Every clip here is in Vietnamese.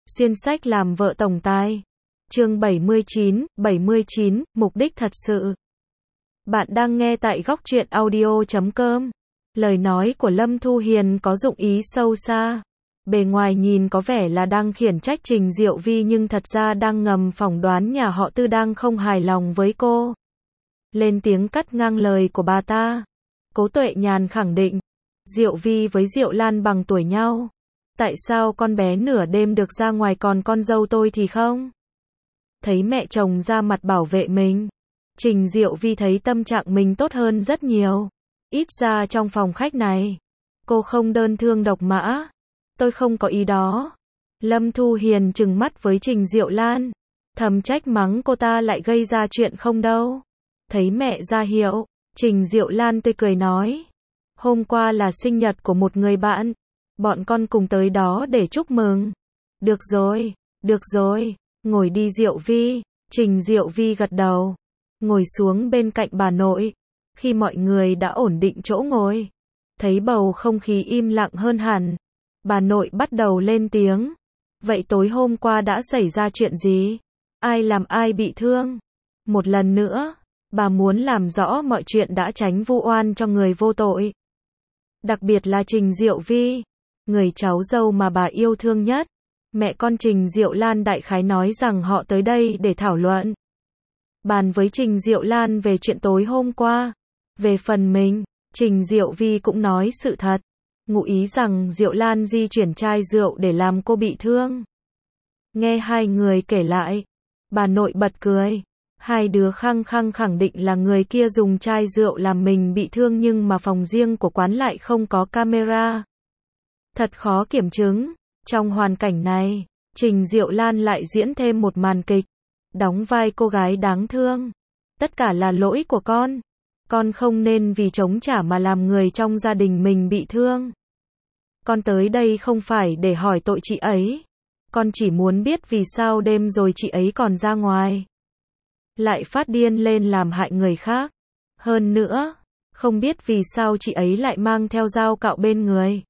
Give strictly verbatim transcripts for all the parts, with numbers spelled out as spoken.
Xuyên sách làm vợ tổng tài. Chương bảy mươi chín, bảy mươi chín, mục đích thật sự. Bạn đang nghe tại góc truyện audio chấm com. Lời nói của Lâm Thu Hiền có dụng ý sâu xa. Bề ngoài nhìn có vẻ là đang khiển trách Trình Diệu Vi nhưng thật ra đang ngầm phỏng đoán nhà họ Tư đang không hài lòng với cô. Lên tiếng cắt ngang lời của bà ta. Cố Tuệ Nhàn khẳng định, Diệu Vi với Diệu Lan bằng tuổi nhau. Tại sao con bé nửa đêm được ra ngoài còn con dâu tôi thì không? Thấy mẹ chồng ra mặt bảo vệ mình, Trình Diệu Vi thấy tâm trạng mình tốt hơn rất nhiều. Ít ra trong phòng khách này, cô không đơn thương độc mã. Tôi không có ý đó. Lâm Thu Hiền trừng mắt với Trình Diệu Lan, thầm trách mắng cô ta lại gây ra chuyện không đâu. Thấy mẹ ra hiệu, Trình Diệu Lan tươi cười nói, hôm qua là sinh nhật của một người bạn, bọn con cùng tới đó để chúc mừng. Được rồi, được rồi, ngồi đi Diệu Vi. Trình Diệu Vi gật đầu, ngồi xuống bên cạnh bà nội. Khi mọi người đã ổn định chỗ ngồi, thấy bầu không khí im lặng hơn hẳn, bà nội bắt đầu lên tiếng. Vậy tối hôm qua đã xảy ra chuyện gì? Ai làm ai bị thương? Một lần nữa, bà muốn làm rõ mọi chuyện đã tránh vu oan cho người vô tội. Đặc biệt là Trình Diệu Vi, người cháu dâu mà bà yêu thương nhất. Mẹ con Trình Diệu Lan đại khái nói rằng họ tới đây để thảo luận, bàn với Trình Diệu Lan về chuyện tối hôm qua. Về phần mình, Trình Diệu Vi cũng nói sự thật, ngụ ý rằng Diệu Lan di chuyển chai rượu để làm cô bị thương. Nghe hai người kể lại, bà nội bật cười. Hai đứa khăng khăng khẳng định là người kia dùng chai rượu làm mình bị thương nhưng mà phòng riêng của quán lại không có camera. Thật khó kiểm chứng. Trong hoàn cảnh này, Trình Diệu Lan lại diễn thêm một màn kịch, đóng vai cô gái đáng thương. Tất cả là lỗi của con. Con không nên vì chống trả mà làm người trong gia đình mình bị thương. Con tới đây không phải để hỏi tội chị ấy. Con chỉ muốn biết vì sao đêm rồi chị ấy còn ra ngoài, lại phát điên lên làm hại người khác. Hơn nữa, không biết vì sao chị ấy lại mang theo dao cạo bên người.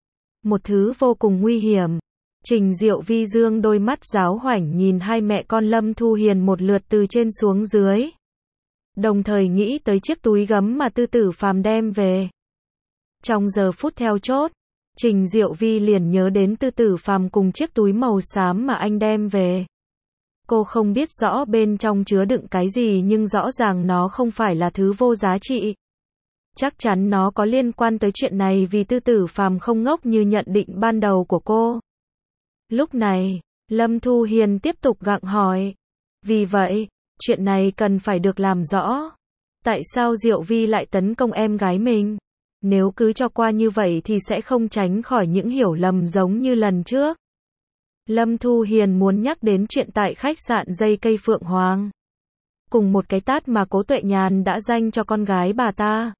Một thứ vô cùng nguy hiểm. Trình Diệu Vi dương đôi mắt giáo hoảnh nhìn hai mẹ con Lâm Thu Hiền một lượt từ trên xuống dưới. Đồng thời nghĩ tới chiếc túi gấm mà Tư Tử Phàm đem về. Trong giờ phút theo chốt, Trình Diệu Vi liền nhớ đến Tư Tử Phàm cùng chiếc túi màu xám mà anh đem về. Cô không biết rõ bên trong chứa đựng cái gì nhưng rõ ràng nó không phải là thứ vô giá trị. Chắc chắn nó có liên quan tới chuyện này vì Tư Tử Phàm không ngốc như nhận định ban đầu của cô. Lúc này, Lâm Thu Hiền tiếp tục gặng hỏi. Vì vậy, chuyện này cần phải được làm rõ. Tại sao Diệu Vi lại tấn công em gái mình? Nếu cứ cho qua như vậy thì sẽ không tránh khỏi những hiểu lầm giống như lần trước. Lâm Thu Hiền muốn nhắc đến chuyện tại khách sạn Dây Cây Phượng Hoàng, cùng một cái tát mà Cố Tuệ Nhàn đã dành cho con gái bà ta.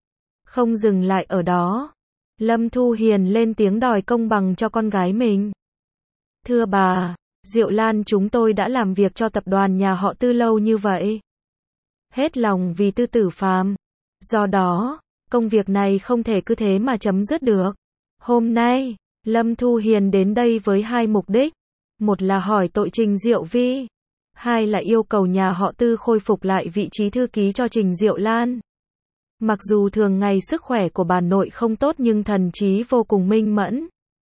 Không dừng lại ở đó, Lâm Thu Hiền lên tiếng đòi công bằng cho con gái mình. Thưa bà, Diệu Lan chúng tôi đã làm việc cho tập đoàn nhà họ Tư lâu như vậy, hết lòng vì Tư Tử Phàm. Do đó, công việc này không thể cứ thế mà chấm dứt được. Hôm nay, Lâm Thu Hiền đến đây với hai mục đích. Một là hỏi tội Trình Diệu Vi. Hai là yêu cầu nhà họ Tư khôi phục lại vị trí thư ký cho Trình Diệu Lan. Mặc dù thường ngày sức khỏe của bà nội không tốt nhưng thần trí vô cùng minh mẫn.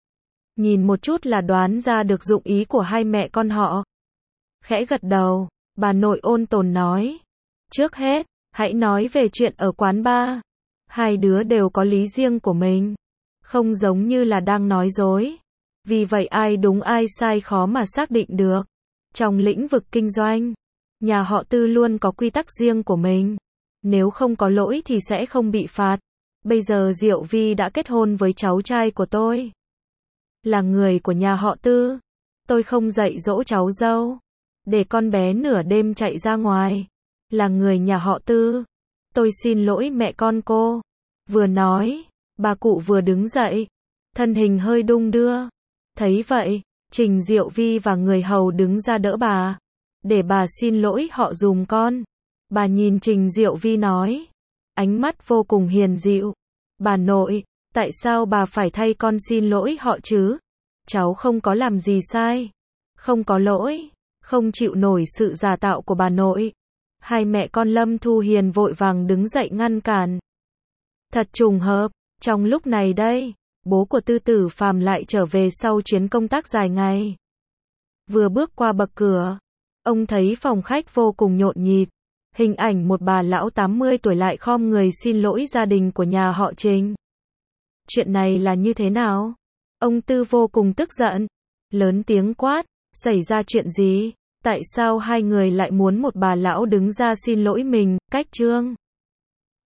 Nhìn một chút là đoán ra được dụng ý của hai mẹ con họ. Khẽ gật đầu, bà nội ôn tồn nói. Trước hết, hãy nói về chuyện ở quán bar. Hai đứa đều có lý riêng của mình, không giống như là đang nói dối. Vì vậy ai đúng ai sai khó mà xác định được. Trong lĩnh vực kinh doanh, nhà họ Tư luôn có quy tắc riêng của mình. Nếu không có lỗi thì sẽ không bị phạt. Bây giờ Diệu Vi đã kết hôn với cháu trai của tôi, là người của nhà họ Tư. Tôi không dạy dỗ cháu dâu, để con bé nửa đêm chạy ra ngoài. Là người nhà họ Tư, tôi xin lỗi mẹ con cô. Vừa nói, bà cụ vừa đứng dậy, thân hình hơi đung đưa. Thấy vậy, Trình Diệu Vi và người hầu đứng ra đỡ bà, để bà xin lỗi họ dùm con. Bà nhìn Trình Diệu Vi nói, ánh mắt vô cùng hiền dịu. Bà nội, tại sao bà phải thay con xin lỗi họ chứ? Cháu không có làm gì sai. Không có lỗi. Không chịu nổi sự giả tạo của bà nội. Hai mẹ con Lâm Thu Hiền vội vàng đứng dậy ngăn cản. Thật trùng hợp, trong lúc này đây, bố của Tư Tử Phàm lại trở về sau chuyến công tác dài ngày. Vừa bước qua bậc cửa, ông thấy phòng khách vô cùng nhộn nhịp. Hình ảnh một bà lão tám mươi tuổi lại khom người xin lỗi gia đình của nhà họ Trình. Chuyện này là như thế nào? Ông Tư vô cùng tức giận, lớn tiếng quát, xảy ra chuyện gì? Tại sao hai người lại muốn một bà lão đứng ra xin lỗi mình? Cách Trương